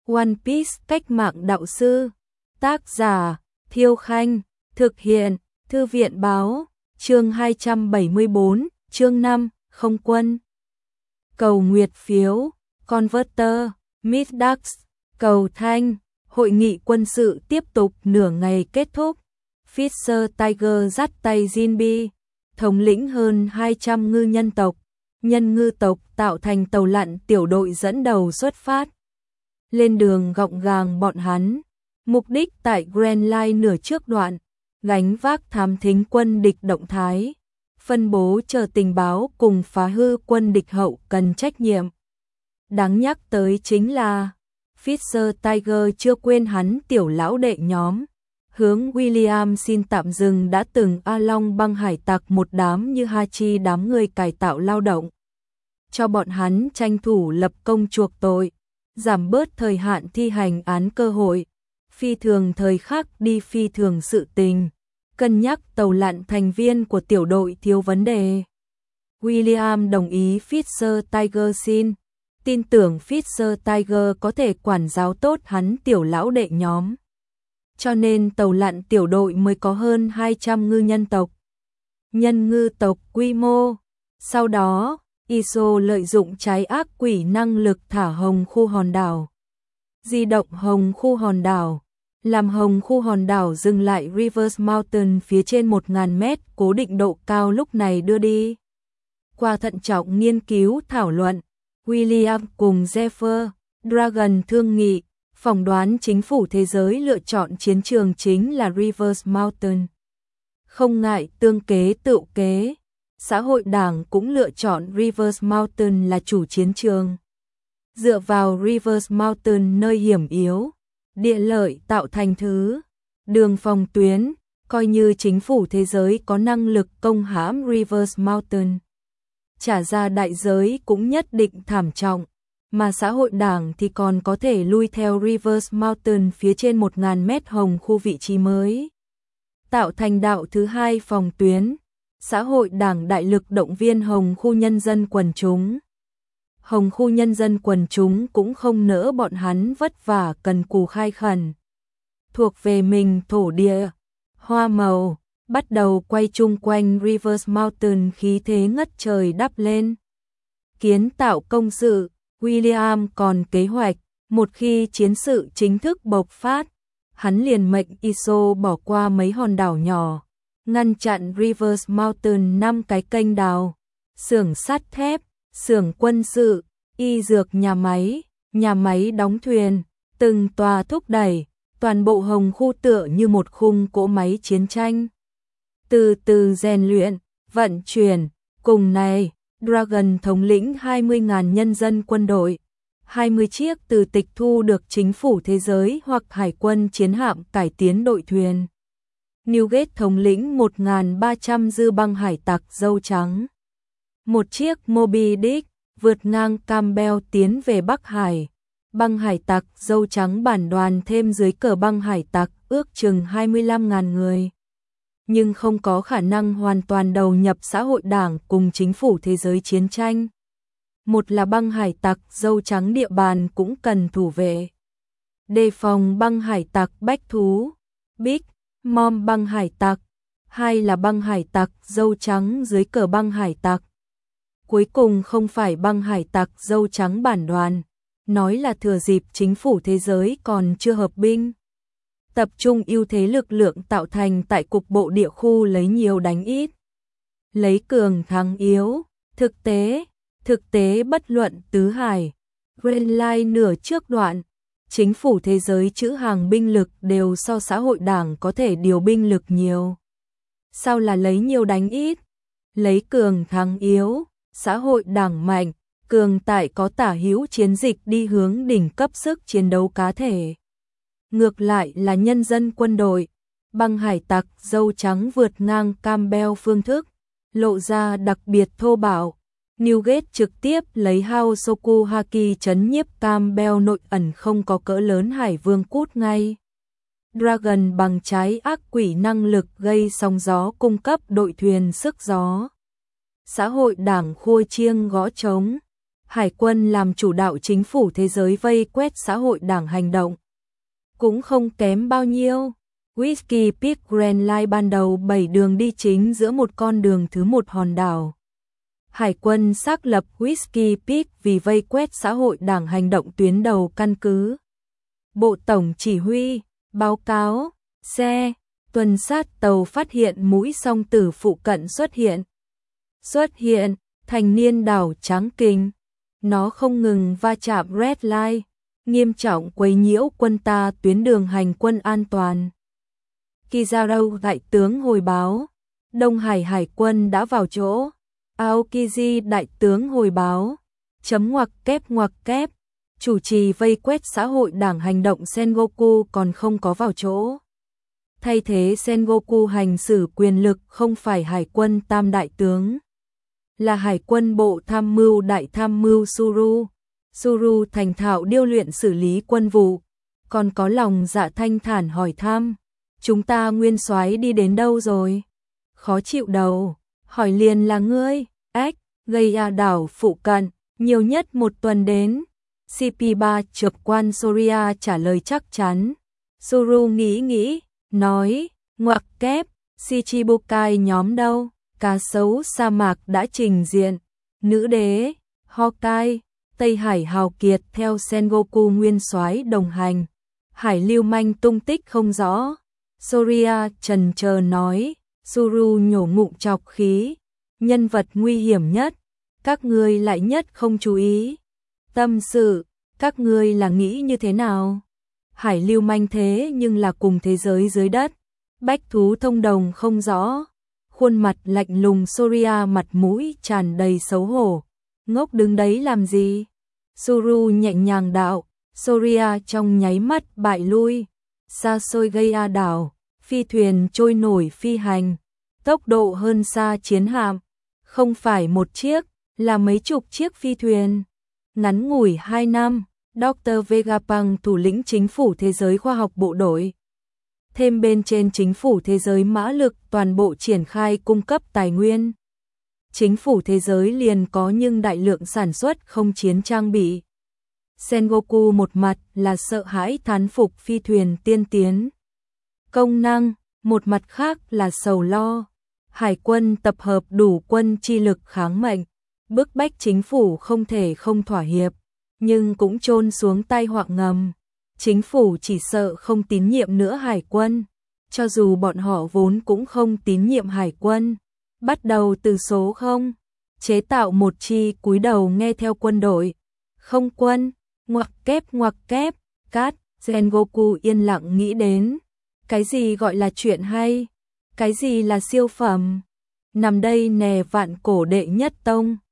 One Piece cách mạng đạo sư. Tác giả Thiêu Khanh. Thực hiện Thư viện Báo. Chương 274, chương 5, không quân. Cầu nguyệt phiếu, Converter, Midax, cầu thanh. Hội nghị quân sự tiếp tục nửa ngày kết thúc. Fisher Tiger dắt tay Jinbe, thống lĩnh hơn 200 ngư nhân tộc, nhân ngư tộc tạo thành tàu lặn tiểu đội dẫn đầu xuất phát. Lên đường gọng gàng bọn hắn, mục đích tại Grand Line nửa trước đoạn, gánh vác thám thính quân địch động thái, phân bố chờ tình báo cùng phá hư quân địch hậu cần trách nhiệm. Đáng nhắc tới chính là Fisher Tiger chưa quên hắn tiểu lão đệ nhóm, hướng William xin tạm dừng đã từng A Long băng hải tặc một đám như Hachi đám người cải tạo lao động, cho bọn hắn tranh thủ lập công chuộc tội, giảm bớt thời hạn thi hành án cơ hội, phi thường thời khắc đi phi thường sự tình, cân nhắc tàu lặn thành viên của tiểu đội thiếu vấn đề. William đồng ý Fisher Tiger xin, tin tưởng Fisher Tiger có thể quản giáo tốt hắn tiểu lão đệ nhóm. Cho nên tàu lặn tiểu đội mới có hơn 200 ngư nhân tộc. Nhân ngư tộc quy mô. Sau đó, ISO lợi dụng trái ác quỷ năng lực thả hồng khu hòn đảo. Di động hồng khu hòn đảo. Làm hồng khu hòn đảo dừng lại Rivers Mountain phía trên 1000 mét cố định độ cao lúc này đưa đi. Qua thận trọng nghiên cứu thảo luận, William cùng Zephyr Dragon thương nghị, phỏng đoán chính phủ thế giới lựa chọn chiến trường chính là Rivers Mountain. Không ngại tương kế tự kế, xã hội đảng cũng lựa chọn Rivers Mountain là chủ chiến trường. Dựa vào Rivers Mountain nơi hiểm yếu, địa lợi tạo thành thứ, đường phòng tuyến, coi như chính phủ thế giới có năng lực công hãm Rivers Mountain. Trả ra đại giới cũng nhất định thảm trọng, mà xã hội đảng thì còn có thể lui theo Rivers Mountain phía trên 1000 mét hồng khu vị trí mới. Tạo thành đạo thứ hai phòng tuyến, xã hội đảng đại lực động viên hồng khu nhân dân quần chúng. Hồng khu nhân dân quần chúng cũng không nỡ bọn hắn vất vả cần cù khai khẩn. Thuộc về mình thổ địa, hoa màu, bắt đầu quay chung quanh Rivers Mountain khí thế ngất trời đắp lên. Kiến tạo công sự, William còn kế hoạch, một khi chiến sự chính thức bộc phát, hắn liền mệnh ISO bỏ qua mấy hòn đảo nhỏ, ngăn chặn Rivers Mountain 5 cái kênh đào, xưởng sắt thép, xưởng quân sự, y dược nhà máy đóng thuyền, từng tòa thúc đẩy, toàn bộ hồng khu tựa như một khung cỗ máy chiến tranh. Từ từ rèn luyện, vận chuyển, cùng này, Dragon thống lĩnh 20.000 nhân dân quân đội, 20 chiếc từ tịch thu được chính phủ thế giới hoặc hải quân chiến hạm cải tiến đội thuyền. Newgate thống lĩnh 1.300 dư băng hải tặc dâu trắng. Một chiếc Moby Dick vượt ngang Campbell tiến về Bắc Hải. Băng hải tặc dâu trắng bản đoàn thêm dưới cờ băng hải tặc ước chừng 25.000 người. Nhưng không có khả năng hoàn toàn đầu nhập xã hội đảng cùng chính phủ thế giới chiến tranh. Một là băng hải tặc dâu trắng địa bàn cũng cần thủ vệ. Đề phòng băng hải tặc bách thú, Big Mom băng hải tặc. Hai là băng hải tặc dâu trắng dưới cờ băng hải tặc. Cuối cùng không phải băng hải tặc dâu trắng bản đoàn, nói là thừa dịp chính phủ thế giới còn chưa hợp binh. Tập trung ưu thế lực lượng tạo thành tại cục bộ địa khu lấy nhiều đánh ít. Lấy cường thắng yếu, thực tế bất luận tứ hải. Grand Line nửa trước đoạn, chính phủ thế giới trữ hàng binh lực đều so xã hội đảng có thể điều binh lực nhiều. Sao là lấy nhiều đánh ít? Lấy cường thắng yếu, xã hội đảng mạnh, cường tại có tả hữu chiến dịch đi hướng đỉnh cấp sức chiến đấu cá thể. Ngược lại là nhân dân quân đội, băng hải tặc dâu trắng vượt ngang Campbell phương thức, lộ ra đặc biệt thô bạo. Newgate trực tiếp lấy Haosoku Haki trấn nhiếp Campbell nội ẩn không có cỡ lớn hải vương cút ngay. Dragon bằng trái ác quỷ năng lực gây sóng gió cung cấp đội thuyền sức gió. Xã hội đảng khua chiêng gõ trống, Hải quân làm chủ đạo chính phủ thế giới vây quét xã hội đảng hành động. Cũng không kém bao nhiêu. Whiskey Peak Grand Line ban đầu 7 đường đi chính giữa một con đường thứ một hòn đảo. Hải quân xác lập Whiskey Peak vì vây quét xã hội đảng hành động tuyến đầu căn cứ. Bộ Tổng Chỉ huy, báo cáo, xe, tuần sát tàu phát hiện mũi song tử phụ cận xuất hiện, thành niên đảo Trắng Kình. Nó không ngừng va chạm Red Line, nghiêm trọng quấy nhiễu quân ta tuyến đường hành quân an toàn. Kizaru đại tướng hồi báo, Đông Hải Hải quân đã vào chỗ. Aokiji đại tướng hồi báo, ngoặc kép, chủ trì vây quét xã hội đảng hành động Sengoku còn không có vào chỗ. Thay thế Sengoku hành xử quyền lực không phải Hải quân tam đại tướng, là Hải quân bộ tham mưu đại tham mưu Suru. Suru thành thạo điêu luyện xử lý quân vụ, còn có lòng dạ thanh thản hỏi thăm, chúng ta nguyên soái đi đến đâu rồi? Khó chịu đầu, hỏi liền là ngươi, gây đảo phụ cận, nhiều nhất 1 tuần đến. CP3 trực quan Soria trả lời chắc chắn. Suru nghĩ, nói, ngoặc kép, Shichibukai nhóm đâu? Cá sấu sa mạc đã trình diện. Nữ đế, Hawkeye, Tây Hải hào kiệt theo Sengoku nguyên soái đồng hành. Hải lưu manh tung tích không rõ. Soria trần chờ nói, Suru nhổ ngụm chọc khí. Nhân vật nguy hiểm nhất, các ngươi lại nhất không chú ý. Tâm sự, các ngươi là nghĩ như thế nào? Hải lưu manh thế nhưng là cùng thế giới dưới đất. Bách thú thông đồng không rõ. Khuôn mặt lạnh lùng Soria mặt mũi tràn đầy xấu hổ. Ngốc đứng đấy làm gì? Suru nhẹ nhàng đạo. Soria trong nháy mắt bại lui. Xa xôi gây đảo, phi thuyền trôi nổi phi hành. Tốc độ hơn xa chiến hạm. Không phải một chiếc, là mấy chục chiếc phi thuyền. Ngắn ngủi 2 năm, Dr. Vegapunk thủ lĩnh chính phủ thế giới khoa học bộ đội. Thêm bên trên chính phủ thế giới mã lực toàn bộ triển khai cung cấp tài nguyên. Chính phủ thế giới liền có nhưng đại lượng sản xuất không chiến trang bị. Sengoku một mặt là sợ hãi thán phục phi thuyền tiên tiến. Công năng, một mặt khác là sầu lo. Hải quân tập hợp đủ quân chi lực kháng mệnh, bức bách chính phủ không thể không thỏa hiệp, nhưng cũng chôn xuống tai họa ngầm. Chính phủ chỉ sợ không tín nhiệm nữa Hải quân, cho dù bọn họ vốn cũng không tín nhiệm Hải quân. Bắt đầu từ số 0, chế tạo một chi cúi đầu nghe theo quân đội. Không quân, ngoặc kép, cát, Sengoku yên lặng nghĩ đến. Cái gì gọi là chuyện hay? Cái gì là siêu phẩm? Nằm đây nè vạn cổ đệ nhất tông.